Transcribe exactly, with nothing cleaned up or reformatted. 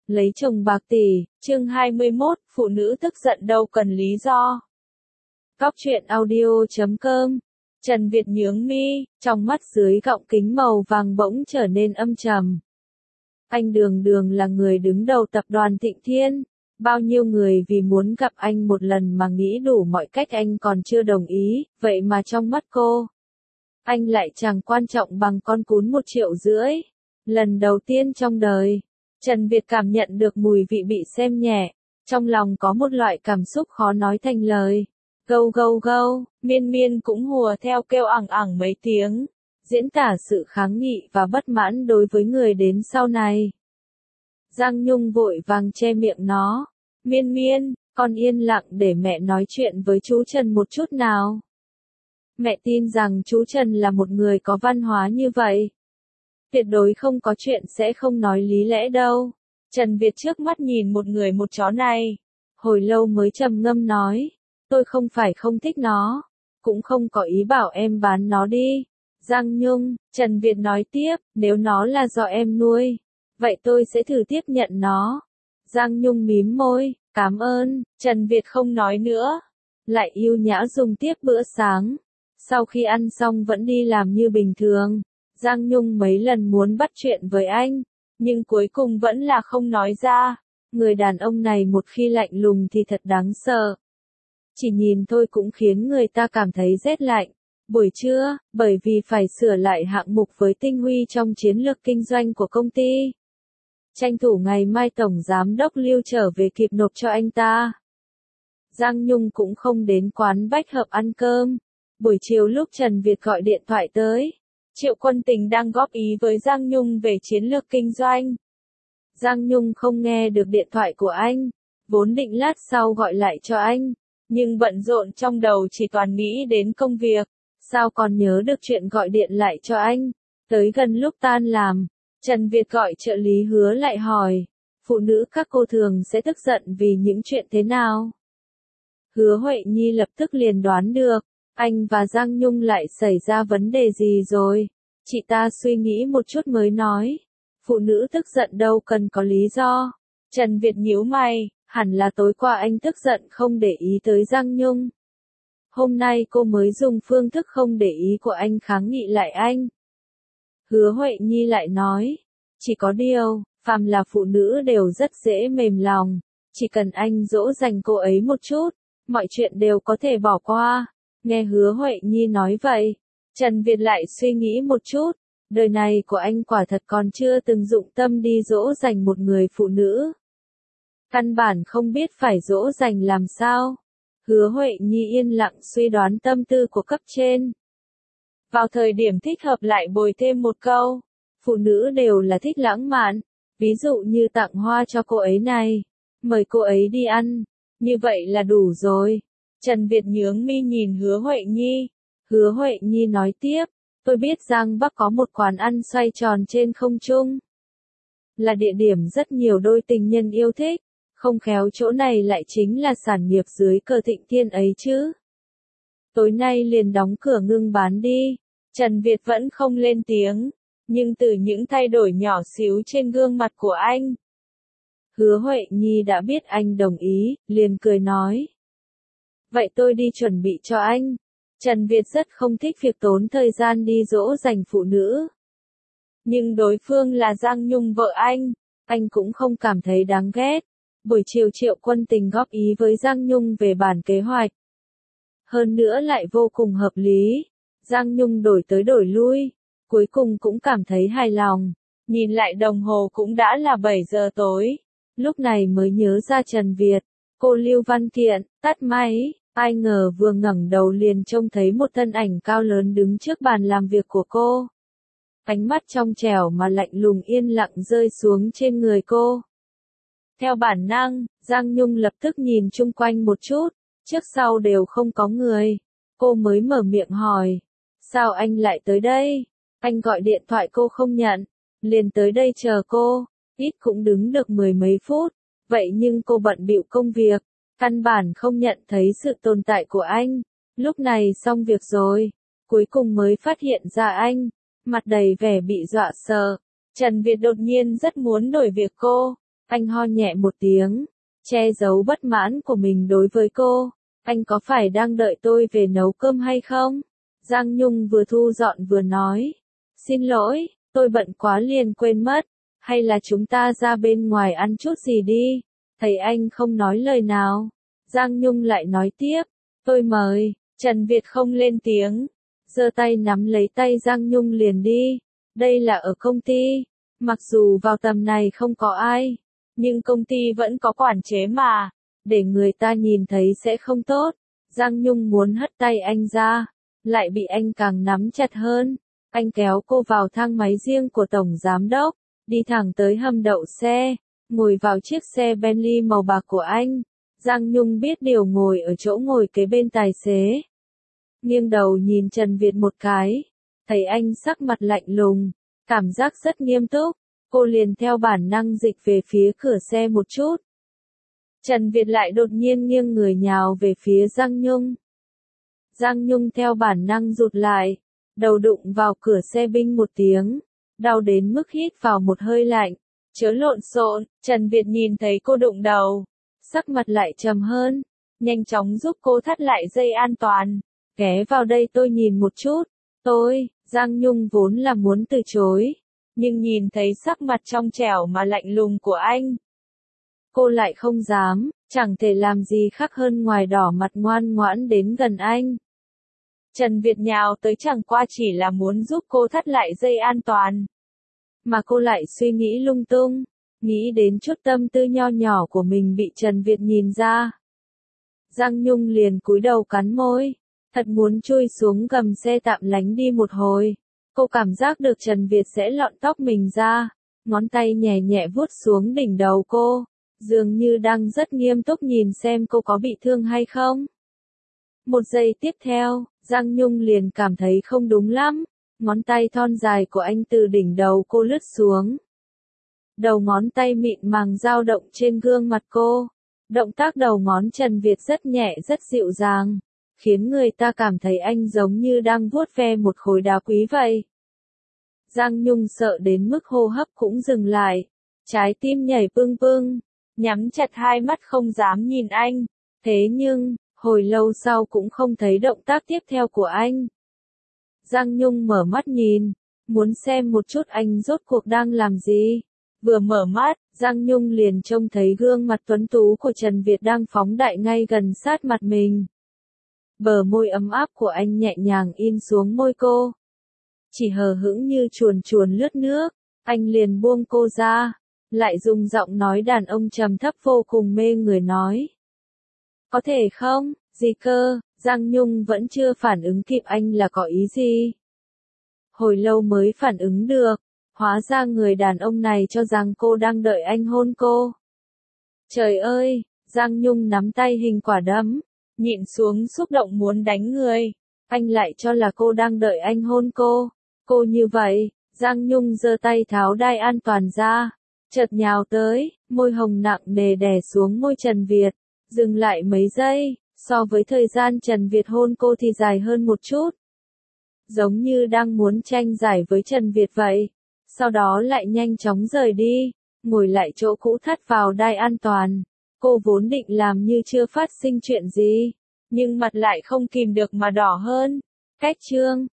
Lấy chồng bạc tỷ, chương hai mươi mốt, phụ nữ tức giận đâu cần lý do. Góc truyện audio chấm com. Trần Việt nhướng mi, trong mắt dưới gọng kính màu vàng bỗng trở nên âm trầm. Anh đường đường là người đứng đầu tập đoàn Thịnh Thiên. Bao nhiêu người vì muốn gặp anh một lần mà nghĩ đủ mọi cách anh còn chưa đồng ý, vậy mà trong mắt cô, anh lại chẳng quan trọng bằng con cún một triệu rưỡi. Lần đầu tiên trong đời, Trần Việt cảm nhận được mùi vị bị xem nhẹ, trong lòng có một loại cảm xúc khó nói thành lời. Gâu gâu gâu, Miên Miên cũng hùa theo kêu ẳng ẳng mấy tiếng, diễn tả sự kháng nghị và bất mãn đối với người đến sau này. Giang Nhung vội vàng che miệng nó. Miên Miên, con yên lặng để mẹ nói chuyện với chú Trần một chút nào. Mẹ tin rằng chú Trần là một người có văn hóa như vậy. Tuyệt đối không có chuyện sẽ không nói lý lẽ đâu. Trần Việt trước mắt nhìn một người một chó này. Hồi lâu mới trầm ngâm nói. Tôi không phải không thích nó. Cũng không có ý bảo em bán nó đi. Giang Nhung, Trần Việt nói tiếp, nếu nó là do em nuôi, vậy tôi sẽ thử tiếp nhận nó. Giang Nhung mím môi, cảm ơn. Trần Việt không nói nữa. Lại yêu nhã dùng tiếp bữa sáng. Sau khi ăn xong vẫn đi làm như bình thường. Giang Nhung mấy lần muốn bắt chuyện với anh, nhưng cuối cùng vẫn là không nói ra. Người đàn ông này một khi lạnh lùng thì thật đáng sợ. Chỉ nhìn thôi cũng khiến người ta cảm thấy rét lạnh. Buổi trưa, bởi vì phải sửa lại hạng mục với Tinh Huy trong chiến lược kinh doanh của công ty. Tranh thủ ngày mai Tổng Giám đốc Lưu trở về kịp nộp cho anh ta. Giang Nhung cũng không đến quán Bách Hợp ăn cơm. Buổi chiều lúc Trần Việt gọi điện thoại tới, Triệu Quân Tình đang góp ý với Giang Nhung về chiến lược kinh doanh. Giang Nhung không nghe được điện thoại của anh, vốn định lát sau gọi lại cho anh, nhưng bận rộn trong đầu chỉ toàn nghĩ đến công việc, sao còn nhớ được chuyện gọi điện lại cho anh. Tới gần lúc tan làm, Trần Việt gọi trợ lý Hứa lại hỏi, phụ nữ các cô thường sẽ tức giận vì những chuyện thế nào? Hứa Huệ Nhi lập tức liền đoán được, anh và Giang Nhung lại xảy ra vấn đề gì rồi. Chị ta suy nghĩ một chút mới nói, phụ nữ tức giận đâu cần có lý do. Trần Việt nhíu mày, hẳn là tối qua anh tức giận không để ý tới Giang Nhung. Hôm nay cô mới dùng phương thức không để ý của anh kháng nghị lại anh. Hứa Huệ Nhi lại nói, chỉ có điều, phàm là phụ nữ đều rất dễ mềm lòng, chỉ cần anh dỗ dành cô ấy một chút, mọi chuyện đều có thể bỏ qua. Nghe Hứa Huệ Nhi nói vậy, Trần Việt lại suy nghĩ một chút, đời này của anh quả thật còn chưa từng dụng tâm đi dỗ dành một người phụ nữ. Căn bản không biết phải dỗ dành làm sao. Hứa Huệ Nhi yên lặng suy đoán tâm tư của cấp trên. Vào thời điểm thích hợp lại bồi thêm một câu, phụ nữ đều là thích lãng mạn, ví dụ như tặng hoa cho cô ấy này, mời cô ấy đi ăn, như vậy là đủ rồi. Trần Việt nhướng mi nhìn Hứa Huệ Nhi. Hứa Huệ Nhi nói tiếp, tôi biết Giang Bắc có một quán ăn xoay tròn trên không trung. Là địa điểm rất nhiều đôi tình nhân yêu thích, không khéo chỗ này lại chính là sản nghiệp dưới cờ Thịnh Thiên ấy chứ. Tối nay liền đóng cửa ngưng bán đi. Trần Việt vẫn không lên tiếng, nhưng từ những thay đổi nhỏ xíu trên gương mặt của anh, Hứa Huệ Nhi đã biết anh đồng ý, liền cười nói. Vậy tôi đi chuẩn bị cho anh. Trần Việt rất không thích việc tốn thời gian đi dỗ dành phụ nữ. Nhưng đối phương là Giang Nhung vợ anh, anh cũng không cảm thấy đáng ghét. Buổi chiều Triệu Quân Tình góp ý với Giang Nhung về bản kế hoạch. Hơn nữa lại vô cùng hợp lý. Giang Nhung đổi tới đổi lui, cuối cùng cũng cảm thấy hài lòng. Nhìn lại đồng hồ cũng đã là bảy giờ tối. Lúc này mới nhớ ra Trần Việt. Cô Lưu Văn Kiện, tắt máy. Ai ngờ vừa ngẩng đầu liền trông thấy một thân ảnh cao lớn đứng trước bàn làm việc của cô. Ánh mắt trong trẻo mà lạnh lùng yên lặng rơi xuống trên người cô. Theo bản năng, Giang Nhung lập tức nhìn chung quanh một chút, trước sau đều không có người. Cô mới mở miệng hỏi, sao anh lại tới đây? Anh gọi điện thoại cô không nhận, liền tới đây chờ cô, ít cũng đứng được mười mấy phút, vậy nhưng cô bận bịu công việc. Căn bản không nhận thấy sự tồn tại của anh. Lúc này xong việc rồi, cuối cùng mới phát hiện ra anh, mặt đầy vẻ bị dọa sợ. Trần Việt đột nhiên rất muốn đổi việc cô. Anh ho nhẹ một tiếng, che giấu bất mãn của mình đối với cô. Anh có phải đang đợi tôi về nấu cơm hay không? Giang Nhung vừa thu dọn vừa nói. Xin lỗi, tôi bận quá liền quên mất. Hay là chúng ta ra bên ngoài ăn chút gì đi? Thấy anh không nói lời nào. Giang Nhung lại nói tiếp. Tôi mời. Trần Việt không lên tiếng. Giơ tay nắm lấy tay Giang Nhung liền đi. Đây là ở công ty. Mặc dù vào tầm này không có ai. Nhưng công ty vẫn có quản chế mà. Để người ta nhìn thấy sẽ không tốt. Giang Nhung muốn hất tay anh ra. Lại bị anh càng nắm chặt hơn. Anh kéo cô vào thang máy riêng của Tổng Giám Đốc. Đi thẳng tới hầm đậu xe. Ngồi vào chiếc xe Bentley màu bạc của anh. Giang Nhung biết điều ngồi ở chỗ ngồi kế bên tài xế. Nghiêng đầu nhìn Trần Việt một cái. Thấy anh sắc mặt lạnh lùng. Cảm giác rất nghiêm túc. Cô liền theo bản năng dịch về phía cửa xe một chút. Trần Việt lại đột nhiên nghiêng người nhào về phía Giang Nhung. Giang Nhung theo bản năng rụt lại. Đầu đụng vào cửa xe binh một tiếng. Đau đến mức hít vào một hơi lạnh. Chớ lộn xộn, Trần Việt nhìn thấy cô đụng đầu. Sắc mặt lại trầm hơn. Nhanh chóng giúp cô thắt lại dây an toàn. Ghé vào đây tôi nhìn một chút. Tôi, Giang Nhung vốn là muốn từ chối. Nhưng nhìn thấy sắc mặt trong trẻo mà lạnh lùng của anh. Cô lại không dám, chẳng thể làm gì khác hơn ngoài đỏ mặt ngoan ngoãn đến gần anh. Trần Việt nhào tới chẳng qua chỉ là muốn giúp cô thắt lại dây an toàn. Mà cô lại suy nghĩ lung tung, nghĩ đến chút tâm tư nho nhỏ của mình bị Trần Việt nhìn ra. Giang Nhung liền cúi đầu cắn môi, thật muốn chui xuống gầm xe tạm lánh đi một hồi. Cô cảm giác được Trần Việt sẽ lọn tóc mình ra, ngón tay nhẹ nhẹ vuốt xuống đỉnh đầu cô, dường như đang rất nghiêm túc nhìn xem cô có bị thương hay không. Một giây tiếp theo, Giang Nhung liền cảm thấy không đúng lắm, ngón tay thon dài của anh từ đỉnh đầu cô lướt xuống. Đầu ngón tay mịn màng dao động trên gương mặt cô. Động tác đầu ngón Trần Việt rất nhẹ rất dịu dàng, khiến người ta cảm thấy anh giống như đang vuốt ve một khối đá quý vậy. Giang Nhung sợ đến mức hô hấp cũng dừng lại, trái tim nhảy pưng pưng, nhắm chặt hai mắt không dám nhìn anh. Thế nhưng, hồi lâu sau cũng không thấy động tác tiếp theo của anh. Giang Nhung mở mắt nhìn, muốn xem một chút anh rốt cuộc đang làm gì. Vừa mở mắt, Giang Nhung liền trông thấy gương mặt tuấn tú của Trần Việt đang phóng đại ngay gần sát mặt mình. Bờ môi ấm áp của anh nhẹ nhàng in xuống môi cô. Chỉ hờ hững như chuồn chuồn lướt nước, anh liền buông cô ra, lại dùng giọng nói đàn ông trầm thấp vô cùng mê người nói. Có thể không, gì cơ, Giang Nhung vẫn chưa phản ứng kịp anh là có ý gì. Hồi lâu mới phản ứng được, hóa ra người đàn ông này cho rằng cô đang đợi anh hôn cô. Trời ơi, Giang Nhung nắm tay hình quả đấm, nhịn xuống xúc động muốn đánh người. Anh lại cho là cô đang đợi anh hôn cô. Cô như vậy, Giang Nhung giơ tay tháo đai an toàn ra, chợt nhào tới, môi hồng nặng nề đè xuống môi Trần Việt, dừng lại mấy giây, so với thời gian Trần Việt hôn cô thì dài hơn một chút. Giống như đang muốn tranh giải với Trần Việt vậy. Sau đó lại nhanh chóng rời đi, ngồi lại chỗ cũ thắt vào đai an toàn. Cô vốn định làm như chưa phát sinh chuyện gì, nhưng mặt lại không kìm được mà đỏ hơn. Cách chương